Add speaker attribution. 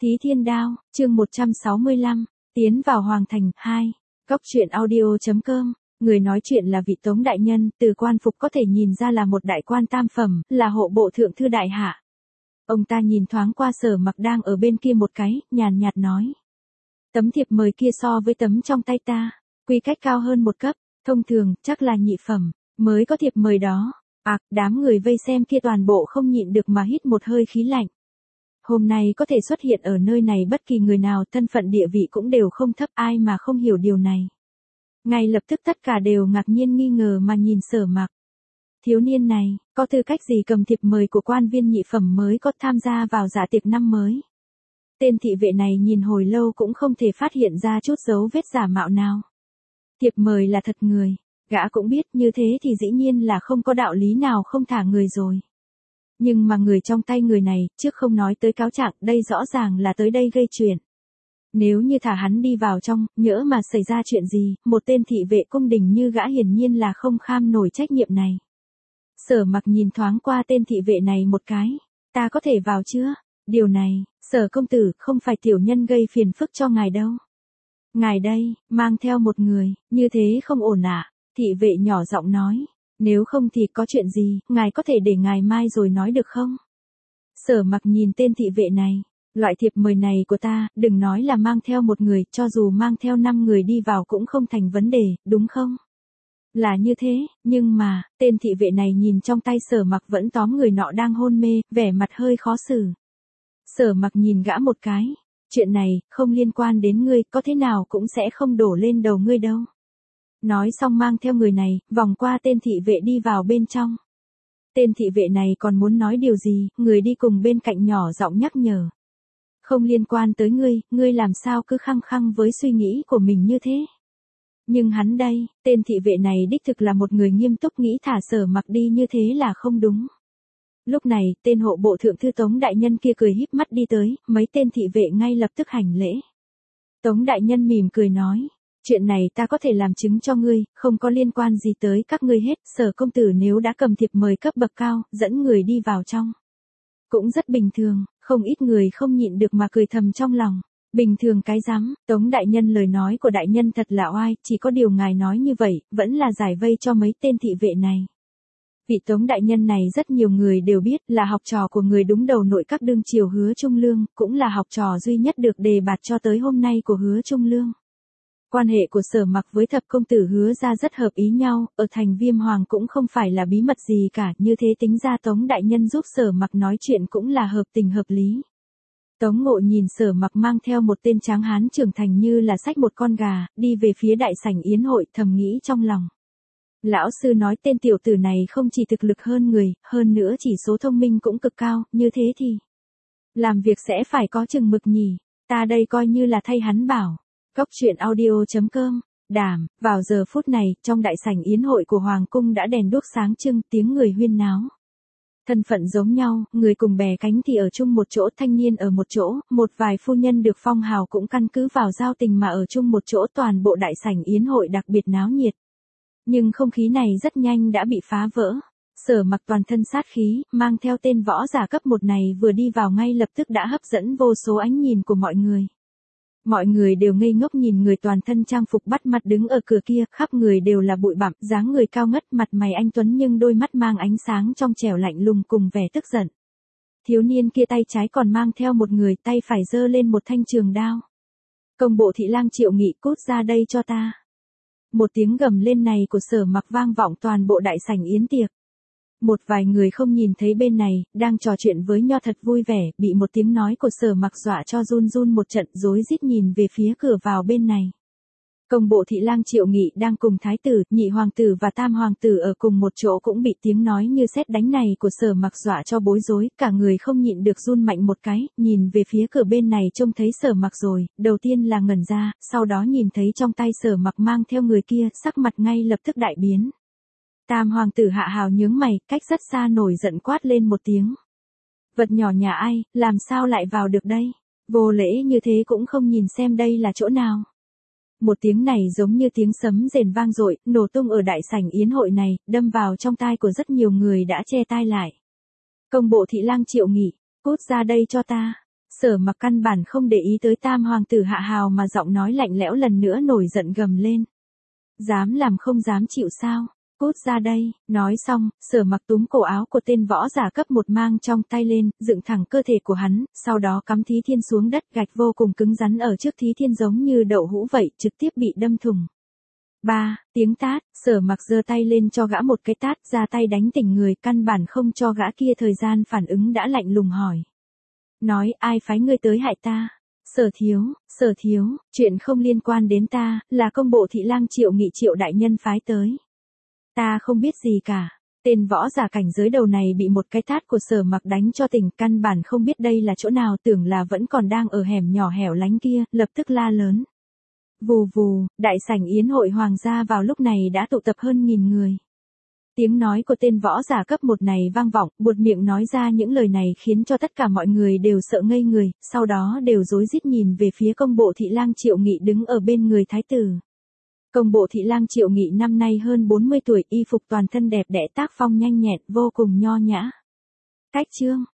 Speaker 1: Thí Thiên Đao, chương 165, tiến vào Hoàng Thành, 2. Góc truyện audio.com, người nói chuyện là vị Tống đại nhân, từ quan phục có thể nhìn ra là một đại quan tam phẩm, là hộ bộ thượng thư đại hạ. Ông ta nhìn thoáng qua Sở Mặc đang ở bên kia một cái, nhàn nhạt nói. Tấm thiệp mời kia so với tấm trong tay ta, quy cách cao hơn một cấp, thông thường, chắc là nhị phẩm, mới có thiệp mời đó. Đám người vây xem kia toàn bộ không nhịn được mà hít một hơi khí lạnh. Hôm nay có thể xuất hiện ở nơi này bất kỳ người nào thân phận địa vị cũng đều không thấp, ai mà không hiểu điều này. Ngay lập tức tất cả đều ngạc nhiên nghi ngờ mà nhìn Sở Mặc. Thiếu niên này, có tư cách gì cầm thiệp mời của quan viên nhị phẩm mới có tham gia vào dạ tiệc năm mới? Tên thị vệ này nhìn hồi lâu cũng không thể phát hiện ra chút dấu vết giả mạo nào. Thiệp mời là thật người, gã cũng biết như thế thì dĩ nhiên là không có đạo lý nào không thả người rồi. Nhưng mà người trong tay người này, trước không nói tới cáo trạng, đây rõ ràng là tới đây gây chuyện. Nếu như thả hắn đi vào trong, nhỡ mà xảy ra chuyện gì, một tên thị vệ cung đình như gã hiển nhiên là không kham nổi trách nhiệm này. Sở Mặc nhìn thoáng qua tên thị vệ này một cái. Ta có thể vào chưa? Điều này, Sở công tử, không phải tiểu nhân gây phiền phức cho ngài đâu. Ngài đây, mang theo một người, như thế không ổn ạ. Thị vệ nhỏ giọng nói. Nếu không thì có chuyện gì, ngài có thể để ngày mai rồi nói được không? Sở Mặc nhìn tên thị vệ này. Loại thiệp mời này của ta, đừng nói là mang theo một người, cho dù mang theo 5 người đi vào cũng không thành vấn đề, đúng không? Là như thế, nhưng mà, tên thị vệ này nhìn trong tay Sở Mặc vẫn tóm người nọ đang hôn mê, vẻ mặt hơi khó xử. Sở Mặc nhìn gã một cái. Chuyện này, không liên quan đến ngươi, có thế nào cũng sẽ không đổ lên đầu ngươi đâu. Nói xong mang theo người này, vòng qua tên thị vệ đi vào bên trong. Tên thị vệ này còn muốn nói điều gì, người đi cùng bên cạnh nhỏ giọng nhắc nhở. Không liên quan tới ngươi làm sao cứ khăng khăng với suy nghĩ của mình như thế. Nhưng hắn đây, tên thị vệ này đích thực là một người nghiêm túc nghĩ thả Sở Mặc đi như thế là không đúng. Lúc này, tên hộ bộ thượng thư Tống đại nhân kia cười híp mắt đi tới, mấy tên thị vệ ngay lập tức hành lễ. Tống đại nhân mỉm cười nói. Chuyện này ta có thể làm chứng cho ngươi, không có liên quan gì tới các ngươi hết, Sở công tử nếu đã cầm thiệp mời cấp bậc cao, dẫn người đi vào trong. Cũng rất bình thường, không ít người không nhịn được mà cười thầm trong lòng. Bình thường cái rắm, Tống đại nhân lời nói của đại nhân thật là oai, chỉ có điều ngài nói như vậy, vẫn là giải vây cho mấy tên thị vệ này. Vị Tống đại nhân này rất nhiều người đều biết là học trò của người đúng đầu nội các đương triều Hứa Trung Lương, cũng là học trò duy nhất được đề bạt cho tới hôm nay của Hứa Trung Lương. Quan hệ của Sở Mặc với thập công tử Hứa ra rất hợp ý nhau, ở thành Viêm Hoàng cũng không phải là bí mật gì cả, như thế tính ra Tống đại nhân giúp Sở Mặc nói chuyện cũng là hợp tình hợp lý. Tống Ngộ nhìn Sở Mặc mang theo một tên tráng hán trưởng thành như là xách một con gà, đi về phía đại sảnh yến hội, thầm nghĩ trong lòng. Lão sư nói tên tiểu tử này không chỉ thực lực hơn người, hơn nữa chỉ số thông minh cũng cực cao, như thế thì làm việc sẽ phải có chừng mực nhỉ, ta đây coi như là thay hắn bảo. Góc truyện audio.com, Đảm, vào giờ phút này, trong đại sảnh yến hội của Hoàng cung đã đèn đuốc sáng trưng, tiếng người huyên náo. Thân phận giống nhau, người cùng bè cánh thì ở chung một chỗ, thanh niên ở một chỗ, một vài phu nhân được phong hào cũng căn cứ vào giao tình mà ở chung một chỗ, toàn bộ đại sảnh yến hội đặc biệt náo nhiệt. Nhưng không khí này rất nhanh đã bị phá vỡ. Sở Mặc toàn thân sát khí, mang theo tên võ giả cấp 1 này vừa đi vào ngay lập tức đã hấp dẫn vô số ánh nhìn của mọi người. Mọi người đều ngây ngốc nhìn người toàn thân trang phục bắt mắt đứng ở cửa kia, khắp người đều là bụi bặm, dáng người cao ngất, mặt mày anh tuấn nhưng đôi mắt mang ánh sáng trong trẻo lạnh lùng cùng vẻ tức giận. Thiếu niên kia tay trái còn mang theo một người, tay phải giơ lên một thanh trường đao. Công bộ thị lang Triệu Nghị, cút ra đây cho ta. Một tiếng gầm lên này của Sở Mặc vang vọng toàn bộ đại sảnh yến tiệc. Một vài người không nhìn thấy bên này, đang trò chuyện với nho thật vui vẻ, bị một tiếng nói của Sở Mặc dọa cho run run một trận, rối rít nhìn về phía cửa vào bên này. Công bộ thị lang Triệu Nghị đang cùng thái tử, nhị hoàng tử và tam hoàng tử ở cùng một chỗ cũng bị tiếng nói như sét đánh này của Sở Mặc dọa cho bối rối, cả người không nhịn được run mạnh một cái, nhìn về phía cửa bên này trông thấy Sở Mặc rồi, đầu tiên là ngẩn ra, sau đó nhìn thấy trong tay Sở Mặc mang theo người kia, sắc mặt ngay lập tức đại biến. Tam hoàng tử Hạ Hào nhướng mày, cách rất xa nổi giận quát lên một tiếng. Vật nhỏ nhà ai, làm sao lại vào được đây? Vô lễ như thế cũng không nhìn xem đây là chỗ nào. Một tiếng này giống như tiếng sấm rền vang dội, nổ tung ở đại sảnh yến hội này, đâm vào trong tai của rất nhiều người đã che tai lại. Công bộ thị lang Triệu Nghị, cút ra đây cho ta. Sở Mặc căn bản không để ý tới tam hoàng tử Hạ Hào mà giọng nói lạnh lẽo lần nữa nổi giận gầm lên. Dám làm không dám chịu sao? Cút ra đây, nói xong, Sở Mặc túm cổ áo của tên võ giả cấp 1 mang trong tay lên, dựng thẳng cơ thể của hắn, sau đó cắm Thí Thiên xuống đất, gạch vô cùng cứng rắn ở trước Thí Thiên giống như đậu hũ vậy, trực tiếp bị đâm thủng. Tiếng tát, Sở Mặc giơ tay lên cho gã một cái tát, ra tay đánh tỉnh người, căn bản không cho gã kia thời gian phản ứng đã lạnh lùng hỏi. Nói, ai phái ngươi tới hại ta? Sở thiếu, chuyện không liên quan đến ta, là công bộ thị lang Triệu Nghị Triệu đại nhân phái tới. Ta không biết gì cả. Tên võ giả cảnh giới đầu này bị một cái tát của Sở Mặc đánh cho tỉnh, căn bản không biết đây là chỗ nào, tưởng là vẫn còn đang ở hẻm nhỏ hẻo lánh kia, lập tức la lớn. Vù vù, đại sảnh yến hội hoàng gia vào lúc này đã tụ tập hơn 1000 người. Tiếng nói của tên võ giả cấp 1 này vang vọng, buột miệng nói ra những lời này khiến cho tất cả mọi người đều sợ ngây người, sau đó đều rối rít nhìn về phía công bộ thị lang Triệu Nghị đứng ở bên người thái tử. Công bộ thị lang Triệu Nghị năm nay hơn 40 tuổi, y phục toàn thân đẹp đẽ tác phong nhanh nhẹn, vô cùng nho nhã. Cách chương